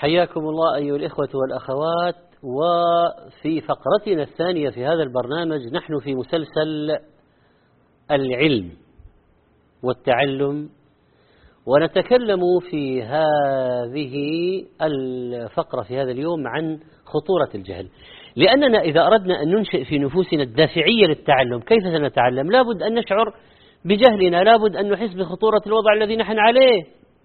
حياكم الله أيها الإخوة والأخوات. وفي فقرتنا الثانية في هذا البرنامج نحن في مسلسل العلم والتعلم، ونتكلم في هذه الفقرة في هذا اليوم عن خطورة الجهل، لأننا إذا أردنا أن ننشئ في نفوسنا الدافعية للتعلم كيف سنتعلم؟ لابد أن نشعر بجهلنا، لابد أن نحس بخطورة الوضع الذي نحن عليه.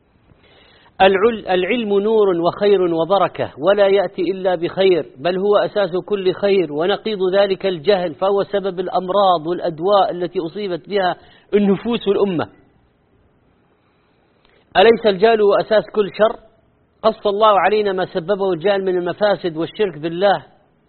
العلم نور وخير وبركة، ولا يأتي إلا بخير، بل هو أساس كل خير، ونقيض ذلك الجهل، فهو سبب الأمراض والأدواء التي أصيبت بها النفوس والأمة. أليس الجهل هو أساس كل شر؟ قص الله علينا ما سببه الجهل من المفاسد والشرك بالله.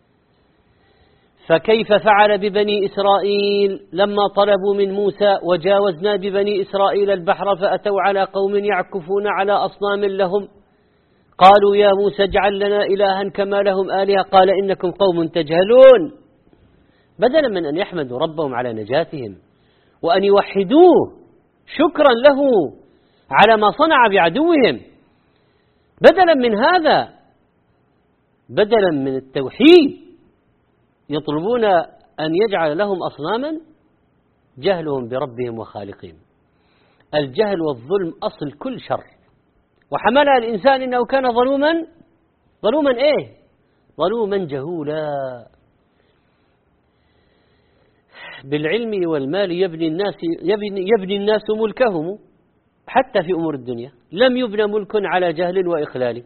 فكيف فعل ببني إسرائيل لما طلبوا من موسى: وجاوزنا ببني إسرائيل البحر فأتوا على قوم يعكفون على أصنام لهم قالوا يا موسى اجعل لنا إلها كما لهم آلهة قال إنكم قوم تجهلون. بدلا من أن يحمدوا ربهم على نجاتهم وأن يوحدوه شكرا له على ما صنع بعدوهم، بدلا من هذا، بدلا من التوحيد، يطلبون أن يجعل لهم أصناما. جهلهم بربهم وخالقهم. الجهل والظلم أصل كل شر، وحملها الإنسان إنه كان ظلوما إيه؟ ظلوما جهولا. بالعلم والمال يبني الناس ملكهم، حتى في أمور الدنيا لم يبنى ملك على جهل وإخلال.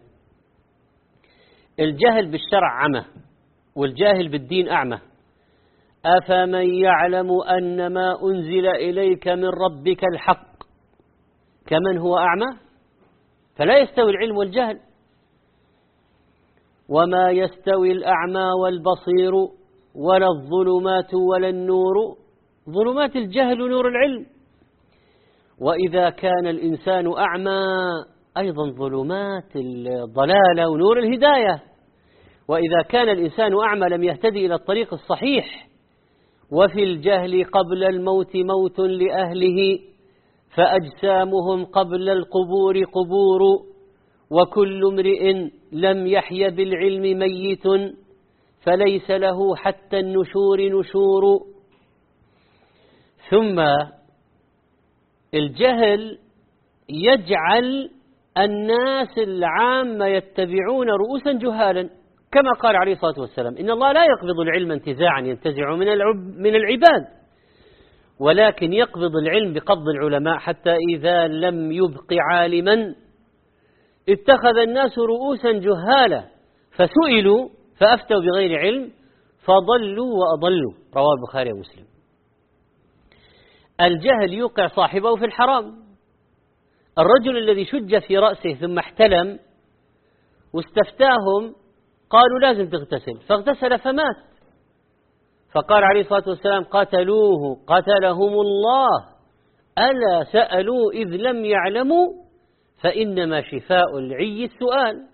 الجهل بالشرع عمى، والجاهل بالدين أعمى. أفمن يعلم أن ما أنزل إليك من ربك الحق كمن هو أعمى؟ فلا يستوي العلم والجهل. وما يستوي الأعمى والبصير ولا الظلمات ولا النور، ظلمات الجهل ونور العلم. وإذا كان الإنسان أعمى أيضا ظلمات الضلالة ونور الهداية. وإذا كان الإنسان أعمى لم يهتدي إلى الطريق الصحيح. وفي الجهل قبل الموت موت لأهله، فأجسامهم قبل القبور قبور، وكل امرئ لم يحي بالعلم ميت، فليس له حتى النشور نشور. ثم الجهل يجعل الناس العامة يتبعون رؤوسا جهالا، كما قال عليه الصلاة والسلام: إن الله لا يقبض العلم انتزاعا ينتزع من العباد، ولكن يقبض العلم بقبض العلماء، حتى إذا لم يبق عالما اتخذ الناس رؤوسا جهالا فسئلوا فأفتوا بغير علم فضلوا وأضلوا. رواه البخاري ومسلم. الجهل يوقع صاحبه في الحرام. الرجل الذي شج في رأسه ثم احتلم واستفتاهم قالوا لازم تغتسل، فاغتسل فمات. فقال عليه الصلاة والسلام: قتلوه قتلهم الله، ألا سألوا إذ لم يعلموا، فإنما شفاء العي السؤال.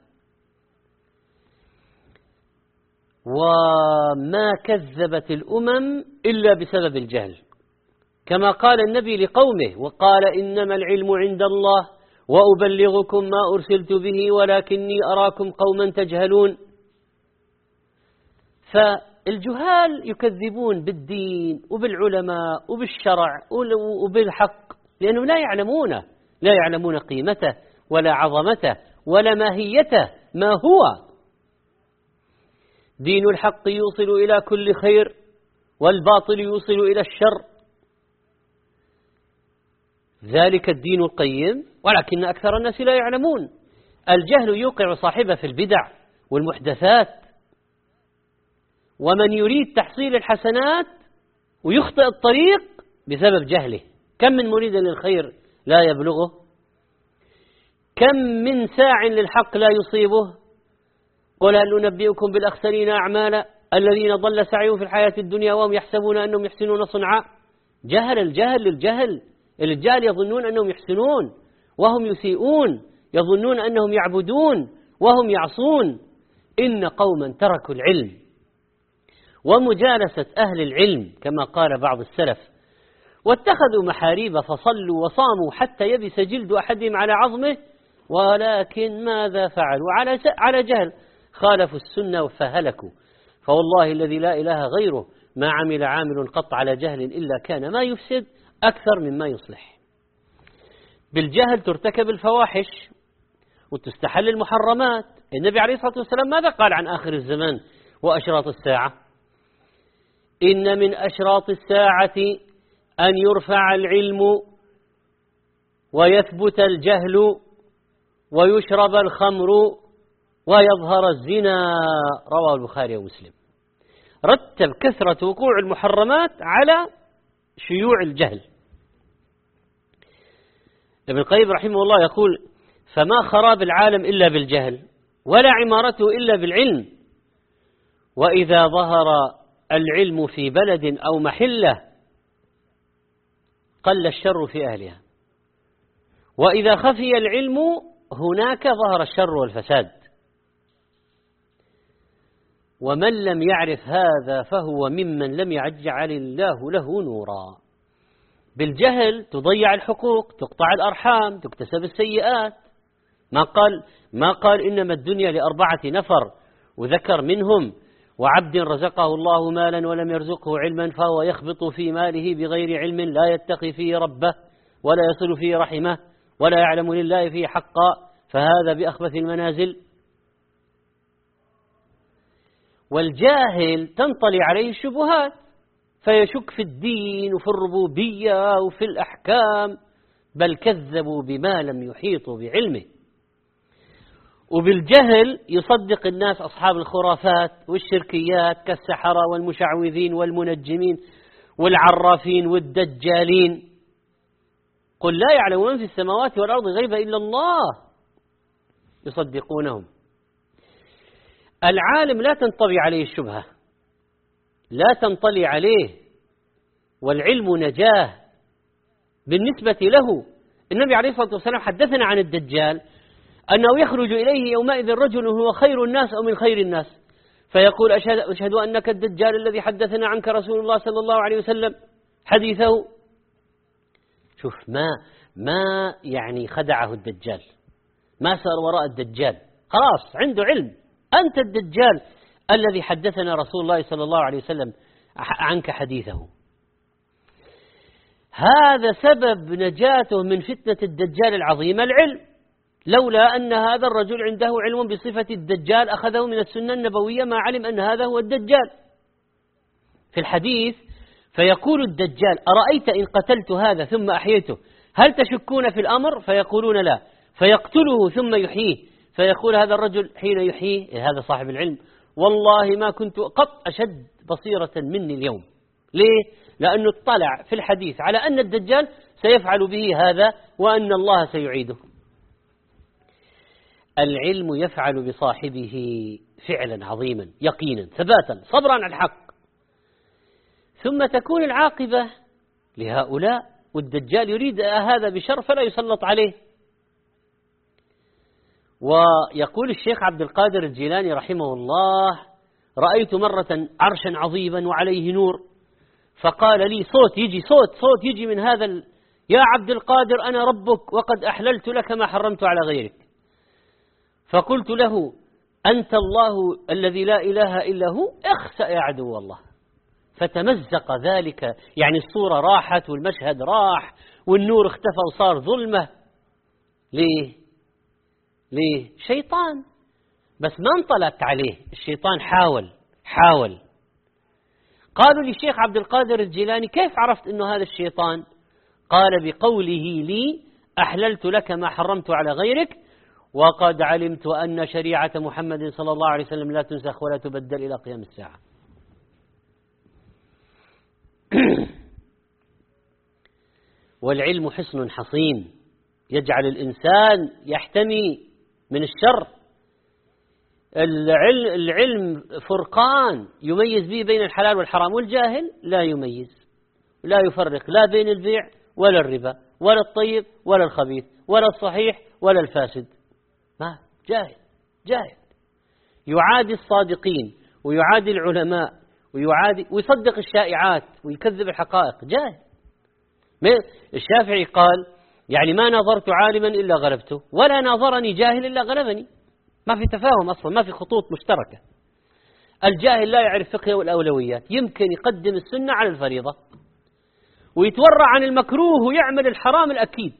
وما كذبت الأمم إلا بسبب الجهل، كما قال النبي لقومه: وقال إنما العلم عند الله وأبلغكم ما أرسلت به ولكني أراكم قوما تجهلون. فالجهال يكذبون بالدين وبالعلماء وبالشرع وبالحق، لأنهم لا يعلمون قيمته ولا عظمته ولا ماهيته ما هو. دين الحق يوصل إلى كل خير، والباطل يوصل إلى الشر، ذلك الدين القيم، ولكن أكثر الناس لا يعلمون. الجهل يوقع صاحبه في البدع والمحدثات. ومن يريد تحصيل الحسنات ويخطئ الطريق بسبب جهله. كم من مريد للخير لا يبلغه، كم من ساع للحق لا يصيبه. قل هل ننبئكم بالأخسرين أعمالا الذين ضل سعيهم في الحياة الدنيا وهم يحسبون أنهم يحسنون صنعا. الجهل يظنون أنهم يحسنون وهم يسيئون، يظنون أنهم يعبدون وهم يعصون. إن قوما تركوا العلم ومجالسة أهل العلم، كما قال بعض السلف: واتخذوا محاريب فصلوا وصاموا حتى يبس جلد أحدهم على عظمه ولكن ماذا فعلوا؟ على جهل خالفوا السنة فهلكوا. فوالله الذي لا إله غيره ما عمل عامل قط على جهل إلا كان ما يفسد أكثر مما يصلح. بالجهل ترتكب الفواحش وتستحل المحرمات. النبي عليه الصلاة والسلام ماذا قال عن آخر الزمان وأشراط الساعة؟ إن من أشراط الساعة أن يرفع العلم ويثبت الجهل ويشرب الخمر ويظهر الزنا. رواه البخاري ومسلم. رتب كثرة وقوع المحرمات على شيوع الجهل. ابن القيم رحمه الله يقول: فما خراب العالم إلا بالجهل، ولا عمارته إلا بالعلم. وإذا ظهر العلم في بلد أو محلة قل الشر في أهلها، وإذا خفي العلم هناك ظهر الشر والفساد. ومن لم يعرف هذا فهو ممن لم يجعل الله له نورا. بالجهل تضيع الحقوق، تقطع الأرحام، تكتسب السيئات. ما قال إنما الدنيا ل4 نفر وذكر منهم: وعبد رزقه الله مالا ولم يرزقه علما فهو يخبط في ماله بغير علم لا يتقي فيه ربه ولا يصل فيه رحمه ولا يعلم لله فيه حقا فهذا بأخبث المنازل. والجاهل تنطلي عليه الشبهات فيشك في الدين وفي الربوبية وفي الأحكام، بل كذبوا بما لم يحيطوا بعلمه. وبالجهل يصدق الناس أصحاب الخرافات والشركيات كالسحرة والمشعوذين والمنجمين والعرافين والدجالين. قل لا يعلم من في السماوات والأرض غيب إلا الله يصدقونهم. العالم لا تنطوي عليه الشبهة، لا تنطلي عليه، والعلم نجاه بالنسبة له. النبي عليه الصلاة والسلام حدثنا عن الدجال أنه يخرج إليه يومئذ رجل هو خير الناس أو من خير الناس فيقول: أشهد أنك الدجال الذي حدثنا عنك رسول الله صلى الله عليه وسلم حديثه. شوف ما يعني خدعه الدجال، ما سار وراء الدجال، خلاص عنده علم. أنت الدجال الذي حدثنا رسول الله صلى الله عليه وسلم عنك حديثه. هذا سبب نجاته من فتنة الدجال العظيمة العلم. لولا أن هذا الرجل عنده علم بصفة الدجال أخذه من السنة النبوية ما علم أن هذا هو الدجال. في الحديث فيقول الدجال: أرأيت إن قتلت هذا ثم أحييته هل تشكون في الأمر؟ فيقولون لا. فيقتله ثم يحييه فيقول هذا الرجل حين يحييه: هذا صاحب العلم، والله ما كنت قط أشد بصيرة مني اليوم. ليه؟ لأنه اطلع في الحديث على أن الدجال سيفعل به هذا وأن الله سيعيده. العلم يفعل بصاحبه فعلا عظيما يقينا ثباتا صبرا على الحق، ثم تكون العاقبة لهؤلاء. والدجال يريد هذا بشر فلا يسلط عليه. ويقول الشيخ عبد القادر الجيلاني رحمه الله: رأيت مرة عرشا عظيما وعليه نور، فقال لي صوت يجي من هذا يا عبد القادر أنا ربك وقد أحللت لك ما حرمت على غيرك. فقلت له: أنت الله الذي لا إله إلا هو، اخسأ يا عدو الله. فتمزق ذلك، يعني الصورة راحت والمشهد راح والنور اختفى وصار ظلمة. ليه؟ شيطان، بس ما انطلق عليه الشيطان، حاول. قالوا للشيخ عبد القادر الجيلاني: كيف عرفت أنه هذا الشيطان؟ قال: بقوله لي أحللت لك ما حرمت على غيرك وقد علمت أن شريعة محمد صلى الله عليه وسلم لا تنسخ ولا تبدل إلى قيام الساعة. والعلم حصن حصين يجعل الإنسان يحتمي من الشر. العلم فرقان يميز به بين الحلال والحرام، والجاهل لا يميز، لا يفرق لا بين البيع ولا الربا ولا الطيب ولا الخبيث ولا الصحيح ولا الفاسد. ما جاهل يعادي الصادقين ويعادي العلماء ويصدق الشائعات ويكذب الحقائق. جاهل. الشافعي قال: يعني ما ناظرت عالما إلا غلبته، ولا ناظرني جاهل إلا غلبني. ما في تفاهم أصلا، ما في خطوط مشتركة. الجاهل لا يعرف فقه والأولويات، يمكن يقدم السنة على الفريضة ويتورع عن المكروه ويعمل الحرام الأكيد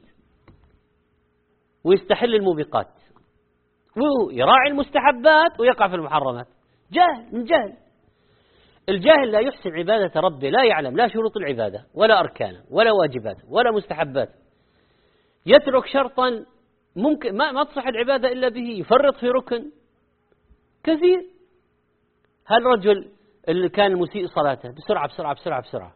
ويستحل الموبقات ويراعي المستحبات ويقع في المحرمات. جاهل من جهل. الجاهل لا يحسن عبادة ربه، لا يعلم لا شروط العبادة ولا أركانه ولا واجباته ولا مستحباته، يترك شرطا ممكن ما تصح العبادة إلا به، يفرط في ركن كثير. هالرجل اللي كان مسيء صلاته بسرعة بسرعة بسرعة بسرعة،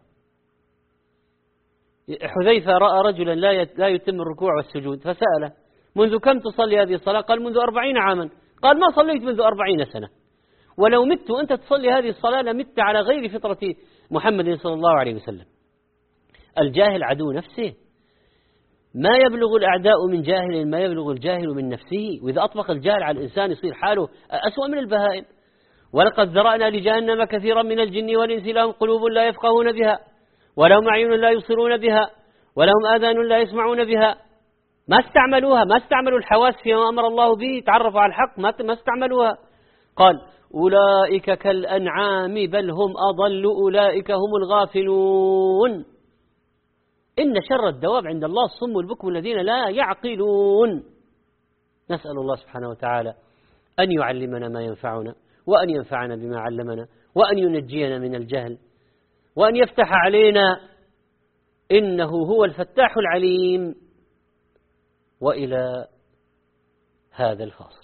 حذيفة رأى رجلا لا يتم الركوع والسجود فسأله: منذ كم تصلي هذه الصلاة؟ قال: منذ 40 عاما. قال: ما صليت منذ 40 سنة، ولو مت وأنت تصلي هذه الصلاة لمت على غير فطرة محمد صلى الله عليه وسلم. الجاهل عدو نفسه، ما يبلغ الأعداء من جاهل ما يبلغ الجاهل من نفسه، وإذا أطبق الجاهل على الإنسان يصير حاله أسوأ من البهائم. ولقد ذرأنا لجهنم كثيرا من الجن والإنس لهم قلوب لا يفقهون بها ولهم أعين لا يبصرون بها ولهم آذان لا يسمعون بها. ما استعملوا الحواس فيما أمر الله به، تعرفوا على الحق ما استعملوها. قال: أولئك كالأنعام بل هم أضل أولئك هم الغافلون. إن شر الدواب عند الله الصم البكم الذين لا يعقلون. نسأل الله سبحانه وتعالى أن يعلمنا ما ينفعنا، وأن ينفعنا بما علمنا، وأن ينجينا من الجهل، وأن يفتح علينا، إنه هو الفتاح العليم. وإلى هذا الفاصل.